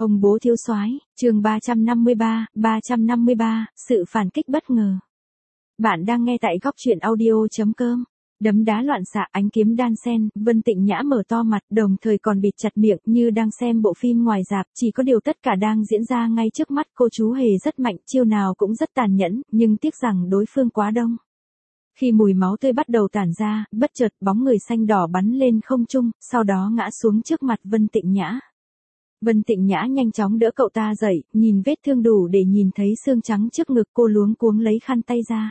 Ông bố thiếu soái, chương 353, sự phản kích bất ngờ. Bạn đang nghe tại góc truyện audio.com. Đấm đá loạn xạ, ánh kiếm đan sen, Vân Tịnh Nhã mở to mặt, đồng thời còn bịt chặt miệng như đang xem bộ phim ngoài rạp, chỉ có điều tất cả đang diễn ra ngay trước mắt. Cô chú hề rất mạnh, chiêu nào cũng rất tàn nhẫn, nhưng tiếc rằng đối phương quá đông. Khi mùi máu tươi bắt đầu tản ra, bất chợt bóng người xanh đỏ bắn lên không trung, sau đó ngã xuống trước mặt Vân Tịnh Nhã. Vân Tịnh Nhã nhanh chóng đỡ cậu ta dậy, nhìn vết thương đủ để nhìn thấy xương trắng trước ngực, cô luống cuống lấy khăn tay ra.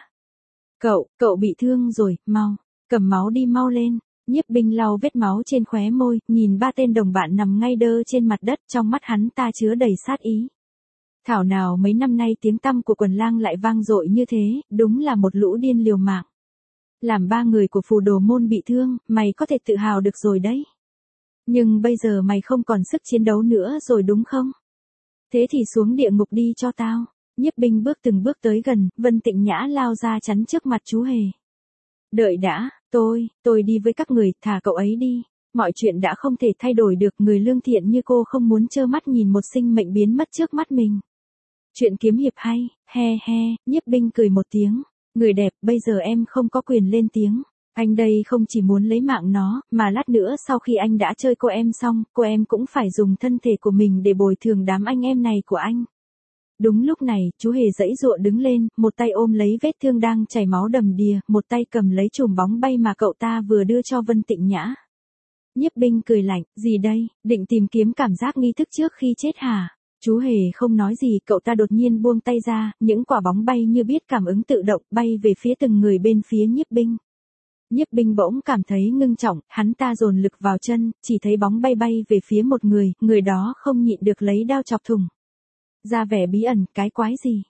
Cậu bị thương rồi, mau, cầm máu đi mau lên. Nhiếp Binh lau vết máu trên khóe môi, nhìn ba tên đồng bạn nằm ngay đơ trên mặt đất, trong mắt hắn ta chứa đầy sát ý. Thảo nào mấy năm nay tiếng tăm của Quần Lang lại vang dội như thế, đúng là một lũ điên liều mạng. Làm ba người của Phù Đồ môn bị thương, mày có thể tự hào được rồi đấy. Nhưng bây giờ mày không còn sức chiến đấu nữa rồi đúng không? Thế thì xuống địa ngục đi cho tao. Nhiếp Binh từng bước tới gần, Vân Tịnh Nhã lao ra chắn trước mặt chú hề. Đợi đã, tôi đi với các người, thả cậu ấy đi. Mọi chuyện đã không thể thay đổi được, người lương thiện như cô không muốn trơ mắt nhìn một sinh mệnh biến mất trước mắt mình. Chuyện kiếm hiệp hay, he, Nhiếp Binh cười một tiếng. Người đẹp, bây giờ em không có quyền lên tiếng. Anh đây không chỉ muốn lấy mạng nó, mà lát nữa sau khi anh đã chơi cô em xong, cô em cũng phải dùng thân thể của mình để bồi thường đám anh em này của anh. Đúng lúc này, chú hề giãy giụa đứng lên, một tay ôm lấy vết thương đang chảy máu đầm đìa, một tay cầm lấy chùm bóng bay mà cậu ta vừa đưa cho Vân Tịnh Nhã. Nhiếp Binh cười lạnh, gì đây, định tìm kiếm cảm giác nghi thức trước khi chết hả? Chú hề không nói gì, cậu ta đột nhiên buông tay ra, những quả bóng bay như biết cảm ứng tự động, bay về phía từng người bên phía Nhiếp Binh. Nhiếp Binh bỗng cảm thấy ngưng trọng, hắn ta dồn lực vào chân, chỉ thấy bóng bay về phía một người đó không nhịn được lấy đao chọc thủng. Ra vẻ bí ẩn, cái quái gì?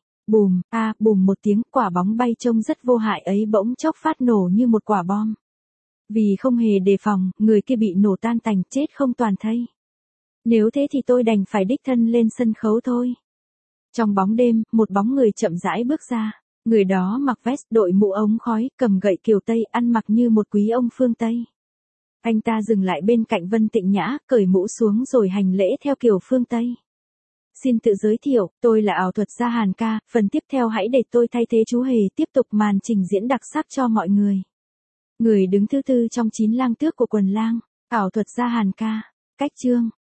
Bùm một tiếng, quả bóng bay trông rất vô hại ấy bỗng chốc phát nổ như một quả bom. Vì không hề đề phòng, người kia bị nổ tan tành, chết không toàn thây. Nếu thế thì tôi đành phải đích thân lên sân khấu thôi. Trong bóng đêm, một bóng người chậm rãi bước ra. Người đó mặc vest, đội mũ ống khói, cầm gậy kiều Tây, ăn mặc như một quý ông phương Tây. Anh ta dừng lại bên cạnh Vân Tịnh Nhã, cởi mũ xuống rồi hành lễ theo kiểu phương Tây. Xin tự giới thiệu, tôi là ảo thuật gia Hàn Ca, phần tiếp theo hãy để tôi thay thế chú hề tiếp tục màn trình diễn đặc sắc cho mọi người. Người đứng thứ tư trong 9 lang tước của Quần Lang, ảo thuật gia Hàn Ca. Cách chương.